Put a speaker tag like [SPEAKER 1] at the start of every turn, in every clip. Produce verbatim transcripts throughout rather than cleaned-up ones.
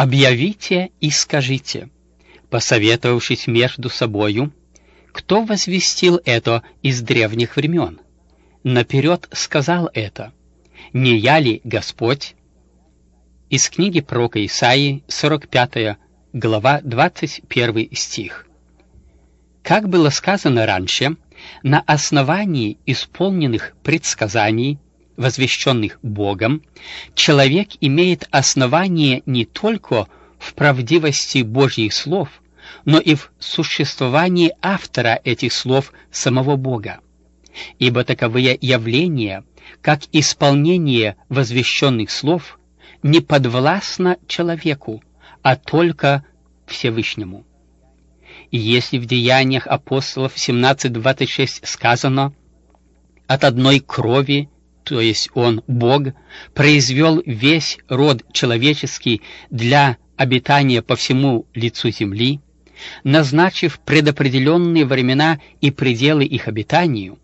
[SPEAKER 1] «Объявите и скажите, посоветовавшись между собою, кто возвестил это из древних времен? Наперед сказал это. Не я ли Господь?» Из книги пророка Исаии, сорок пятая глава, двадцать первый стих. Как было сказано раньше, на основании исполненных предсказаний, возвещенных Богом, человек имеет основание не только в правдивости Божьих слов, но и в существовании автора этих слов, самого Бога. Ибо таковые явления, как исполнение возвещенных слов, не подвластно человеку, а только Всевышнему. И если в Деяниях апостолов семнадцать двадцать шесть сказано: «От одной крови, то есть Он, Бог, произвел весь род человеческий для обитания по всему лицу земли, назначив предопределенные времена и пределы их обитанию»,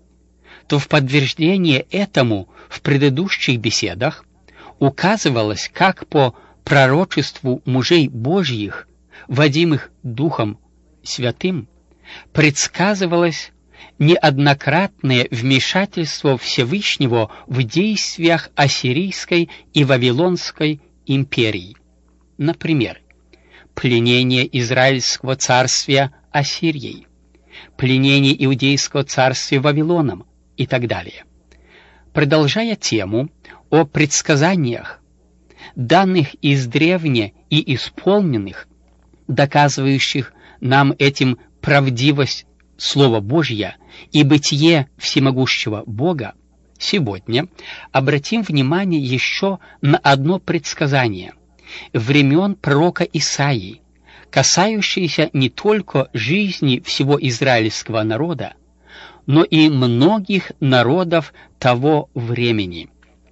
[SPEAKER 1] то в подтверждение этому в предыдущих беседах указывалось, как по пророчеству мужей Божьих, водимых Духом Святым, предсказывалось неоднократное вмешательство Всевышнего в действиях Ассирийской и Вавилонской империй. Например, пленение Израильского царствия Ассирией, пленение Иудейского царствия Вавилоном и так далее. Продолжая тему о предсказаниях, данных издревне и исполненных, доказывающих нам этим правдивость Слова Божья и бытие всемогущего Бога, сегодня обратим внимание еще на одно предсказание времен пророка Исаии, касающееся не только жизни всего израильского народа, но и многих народов того времени.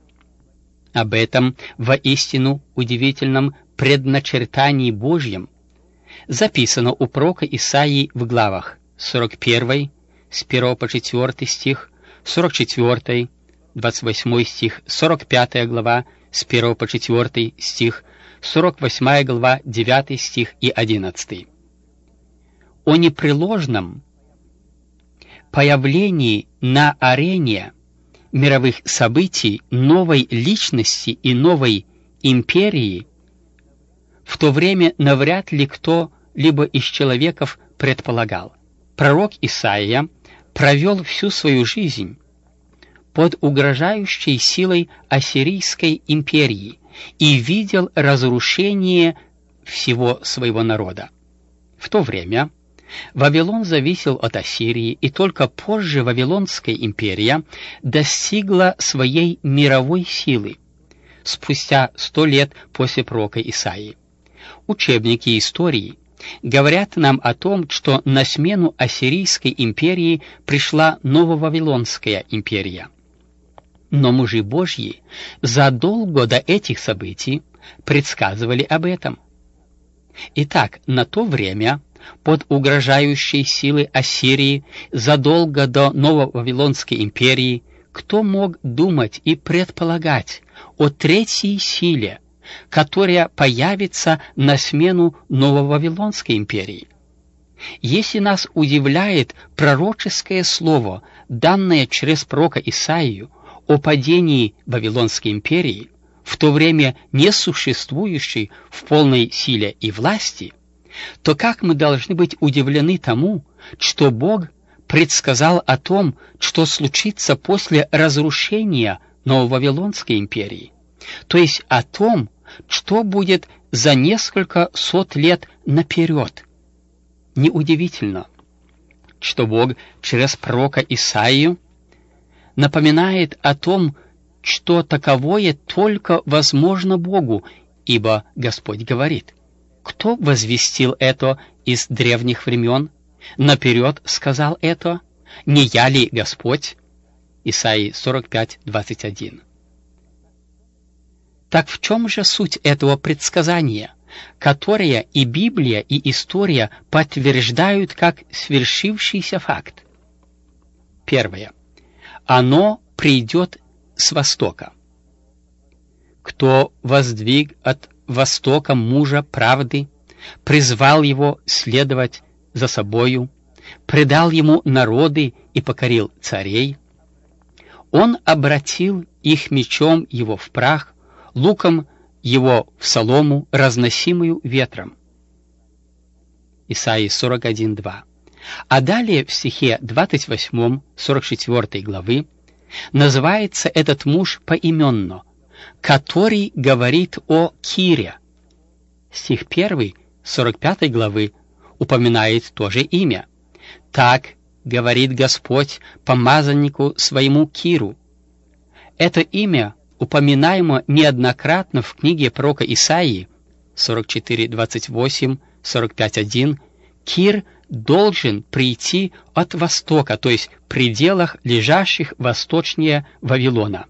[SPEAKER 1] Об этом воистину удивительном предначертании Божьем записано у пророка Исаии в главах сорок первой, с первого по четвёртый стих, сорок четвёртый, двадцать восьмой стих, сорок пятая глава, с первого по четвёртый стих, сорок восьмая глава, девятый стих и одиннадцатый. О непреложном появлении на арене мировых событий новой личности и новой империи в то время навряд ли кто-либо из человеков предполагал. Пророк Исаия провел всю свою жизнь под угрожающей силой Ассирийской империи и видел разрушение всего своего народа. В то время Вавилон зависел от Ассирии, и только позже Вавилонская империя достигла своей мировой силы, спустя сто лет после пророка Исаии. Учебники истории говорят нам о том, что на смену Ассирийской империи пришла Нововавилонская империя. Но мужи Божьи задолго до этих событий предсказывали об этом. Итак, на то время под угрожающей силой Ассирии задолго до Нововавилонской империи кто мог думать и предполагать о третьей силе, которая появится на смену Нововавилонской империи? Если нас удивляет пророческое слово, данное через пророка Исаию о падении Вавилонской империи, в то время не существующей в полной силе и власти, то как мы должны быть удивлены тому, что Бог предсказал о том, что случится после разрушения Нововавилонской империи, то есть о том, что будет за несколько сот лет наперед. Неудивительно, что Бог через пророка Исаию напоминает о том, что таковое только возможно Богу, ибо Господь говорит: «Кто возвестил это из древних времен? Наперед сказал это? Не я ли Господь?» Исаии сорок пять, двадцать один. Так в чем же суть этого предсказания, которое и Библия, и история подтверждают как свершившийся факт? Первое. Оно придет с востока. Кто воздвиг от Востока мужа правды, призвал его следовать за собою, предал ему народы и покорил царей. Он обратил их мечом его в прах, луком его в солому, разносимую ветром. Исайя сорок один, два. А далее в стихе двадцать восьмом сорок четвёртой главы называется этот муж поименно, который говорит о Кире. Стих первый сорок пятой главы упоминает то же имя. «Так говорит Господь помазаннику своему Киру». Это имя упоминаемо неоднократно в книге пророка Исаии сорок четыре, двадцать восемь, сорок пять, один. Кир должен прийти от востока, то есть в пределах лежащих восточнее Вавилона.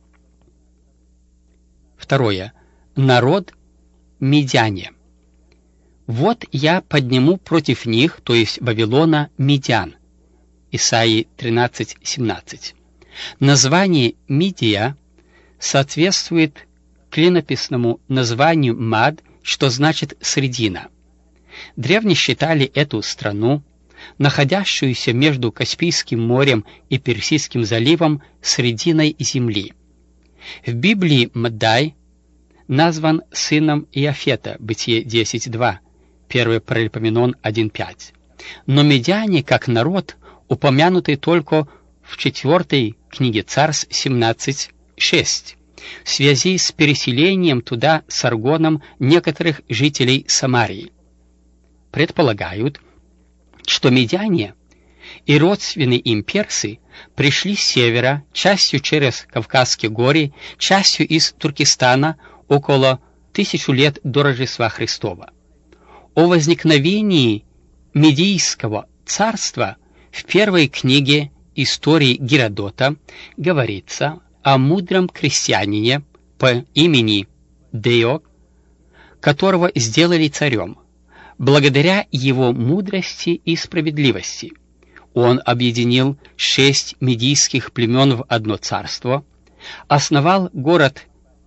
[SPEAKER 1] Второе. Народ медяне. «Вот я подниму против них, то есть Вавилона, медян». Исаии тринадцать, семнадцать. Название Мидия соответствует клинописному названию Мад, что значит «средина». Древние считали эту страну, находящуюся между Каспийским морем и Персидским заливом, срединой земли. В Библии Маддай назван сыном Иафета, Бытие десять, два, первый Паралипоменон один, пять. Но медяне, как народ, упомянуты только в четвертой книге Царств семнадцать, шесть, в связи с переселением туда Саргоном некоторых жителей Самарии. Предполагают, что медяне и родственные им персы пришли с севера, частью через Кавказские горы, частью из Туркестана около тысячу лет до Рождества Христова. О возникновении Медийского царства в первой книге истории Геродота говорится о мудром крестьянине по имени Део, которого сделали царем. Благодаря его мудрости и справедливости он объединил шесть медийских племен в одно царство, основал город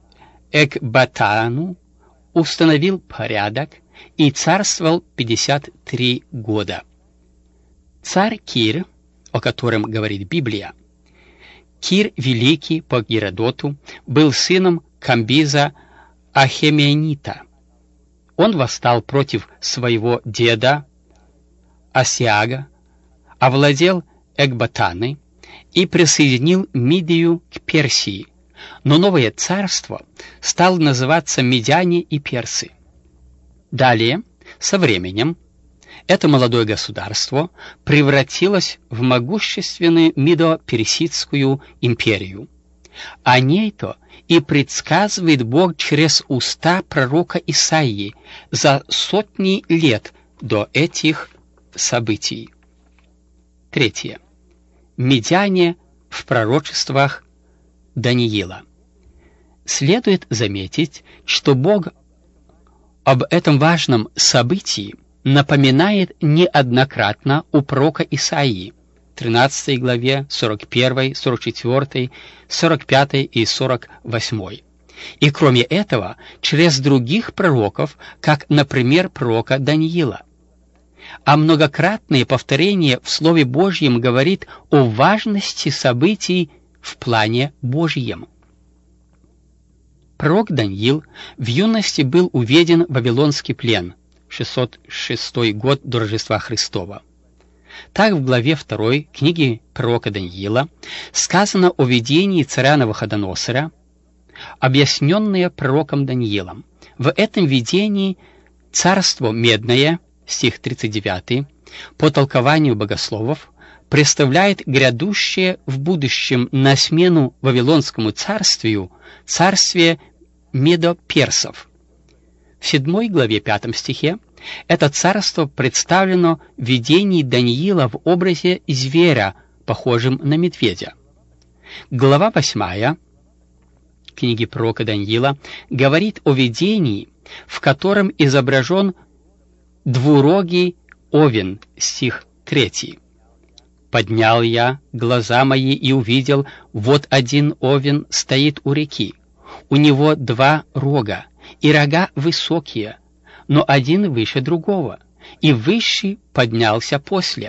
[SPEAKER 1] Экбатану, установил порядок и царствовал пятьдесят три года. Царь Кир, о котором говорит Библия, Кир Великий по Геродоту, был сыном Камбиза Ахеменита. Он восстал против своего деда Асиага, овладел Экбатаной и присоединил Мидию к Персии, но новое царство стало называться Медяне и Персы. Далее, со временем, это молодое государство превратилось в могущественную Медо-Персидскую империю. О ней-то и предсказывает Бог через уста пророка Исаии за сотни лет до этих событий. Третье. Медяне в пророчествах Даниила. Следует заметить, что Бог об этом важном событии напоминает неоднократно у пророка Исаии, тринадцатой главе, сорок первой, сорок четвёртой, сорок пятой и сорок восьмой. И кроме этого, через других пророков, как, например, пророка Даниила. А многократное повторение в Слове Божьем говорит о важности событий в плане Божьем. Пророк Даниил в юности был уведен в Вавилонский плен, шестьсот шестой год до Рождества Христова. Так в главе второй книги пророка Даниила сказано о видении царя Навуходоносора, объясненное пророком Даниилом. В этом видении царство медное, стих тридцать девятый, по толкованию богословов, представляет грядущее в будущем на смену Вавилонскому царствию царствие медоперсов. В седьмой главе пятом стихе это царство представлено в видении Даниила в образе зверя, похожим на медведя. Глава восьмая книги пророка Даниила говорит о видении, в котором изображен двурогий овен, стих третий. «Поднял я глаза мои и увидел, вот один овен стоит у реки, у него два рога, и рога высокие, но один выше другого, и высший поднялся после.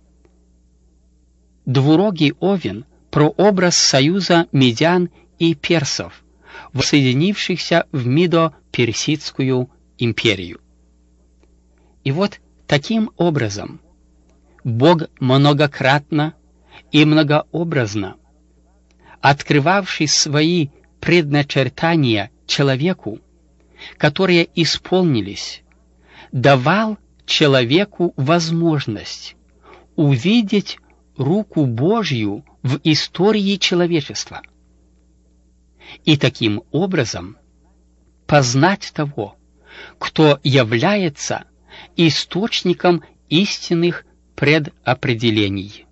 [SPEAKER 1] Двурогий овен – прообраз союза медян и персов, воссоединившихся в Мидо-Персидскую империю. И вот таким образом Бог многократно и многообразно, открывавший свои предначертания человеку, которые исполнились, давал человеку возможность увидеть руку Божью в истории человечества и таким образом познать того, кто является источником истинных предопределений.